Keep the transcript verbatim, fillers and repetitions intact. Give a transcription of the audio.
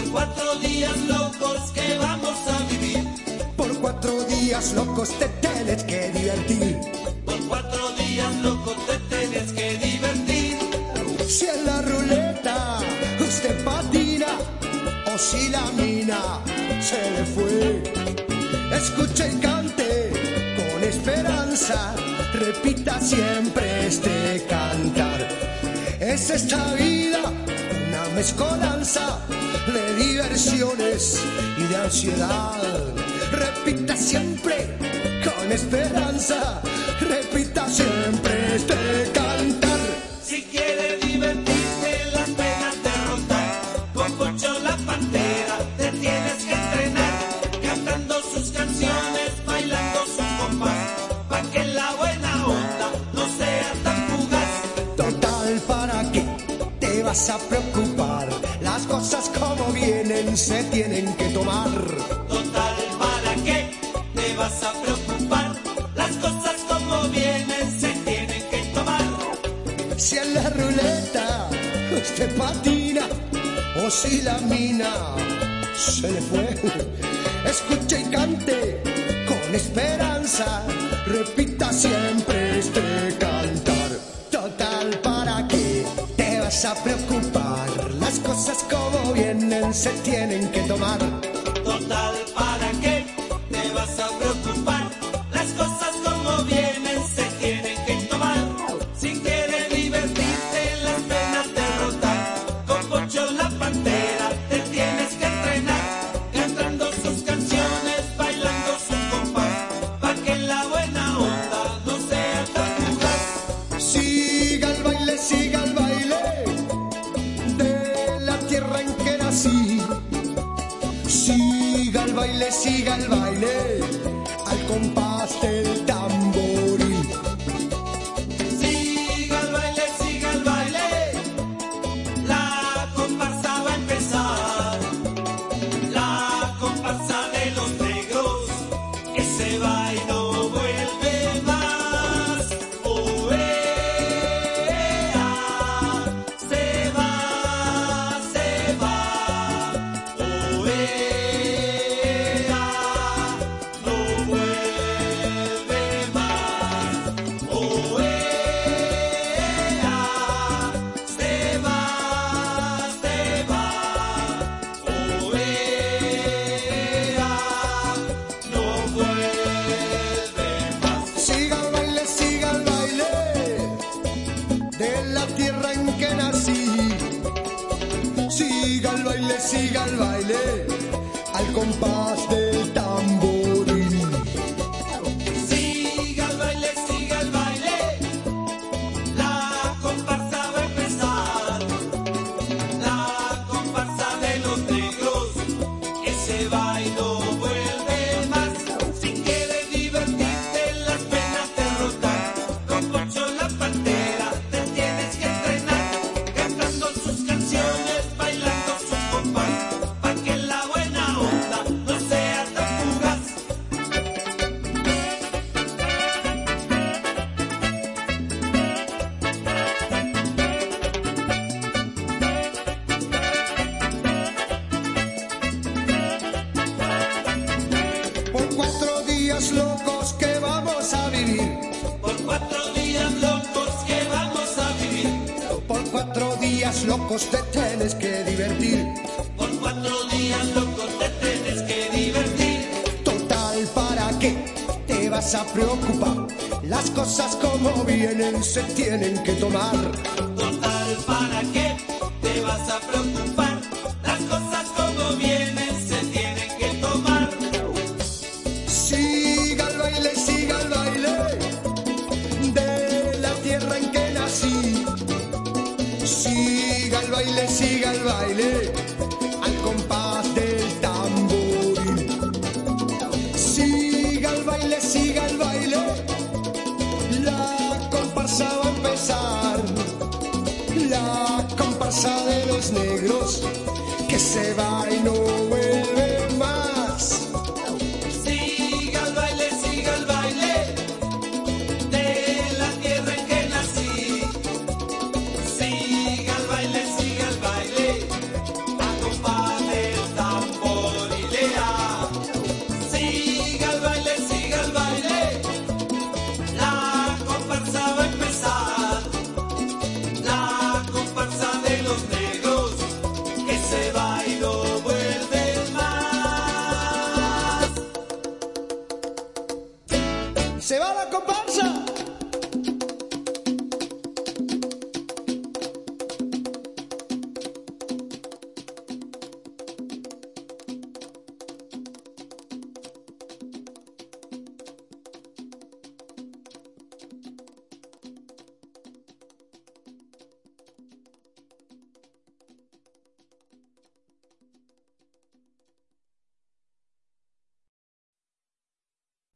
cuatro días locos que vamos a vivir. Por cuatro días locos te tienes que divertir. Por cuatro días locos te tienes que divertir. Si en la ruleta usted patina o si la mina se le fue, escuche y cante con esperanza, repita siempre este cantar. Es esta vida una mezcolanza de diversiones y de ansiedad. Repita siempre con esperanza, repita siempre este cantar. Si quiere divertirte, las penas derrotar, con Pocho la Pantera te tienes que entrenar, cantando sus canciones, bailando su compás, pa' que la buena onda no sea tan fugaz. Total, ¿para qué te vas a preocupar? Las cosas como vienen se tienen que tomar. Total, ¿para qué te vas a preocupar? Las cosas como vienen se tienen que tomar. Si en la ruleta usted patina o si la mina se le fue, escuche y cante con esperanza, repita siempre este cantar. Total, ¿para qué te vas a preocupar? Las cosas como vienen se tienen que tomar. Total, ¿para qué te vas a preocupar? Las cosas como vienen se tienen que tomar. Si quieres divertirte, las penas derrotar, con Pocho la Pantera te tienes que entrenar, cantando sus canciones, bailando su compás, pa' que la buena onda no sea tan fugaz. Siga el baile, siga el baile de la tierra en que nací. Siga el baile, siga el baile al compás del tamboril. Siga el baile, siga el baile, la comparsa va a empezar. La comparsa de los negros, que se va y no vuelve más. Oh, ea, se va, se va. Oh, ea, no vuelve más. Oh, ea, se va, se va. Oh, ea, no vuelve más. Siga el baile, siga el baile de la tierra en que nací. Siga el baile, siga el baile al compás del tamboril. Siga el baile, siga el baile, la comparsa va a empezar. La comparsa de los negros, que se va y no vuelve más. Si quieres divertirte, las penas derrotar, con Pocho la Pantera te tienes que entrenar, cantando sus canciones, bailando su compás, pa' que la buena onda no sea tan fugaz. Por cuatro días locos que vamos a vivir. Por cuatro días locos que vamos a vivir. Por cuatro días locos te tienes que divertir. Por cuatro días locos te tienes que divertir. Total, ¿para qué te vas a preocupar? Las cosas como vienen se tienen que tomar. Total, ¿para qué te vas a preocupar? Las cosas como vienen se tienen que tomar. Siga el baile, siga el baile de la tierra en que nací. Siga el baile, siga el baile al compás del tamboril. Siga el baile, siga el baile, la comparsa va a empezar. La comparsa de los negros, que se va y no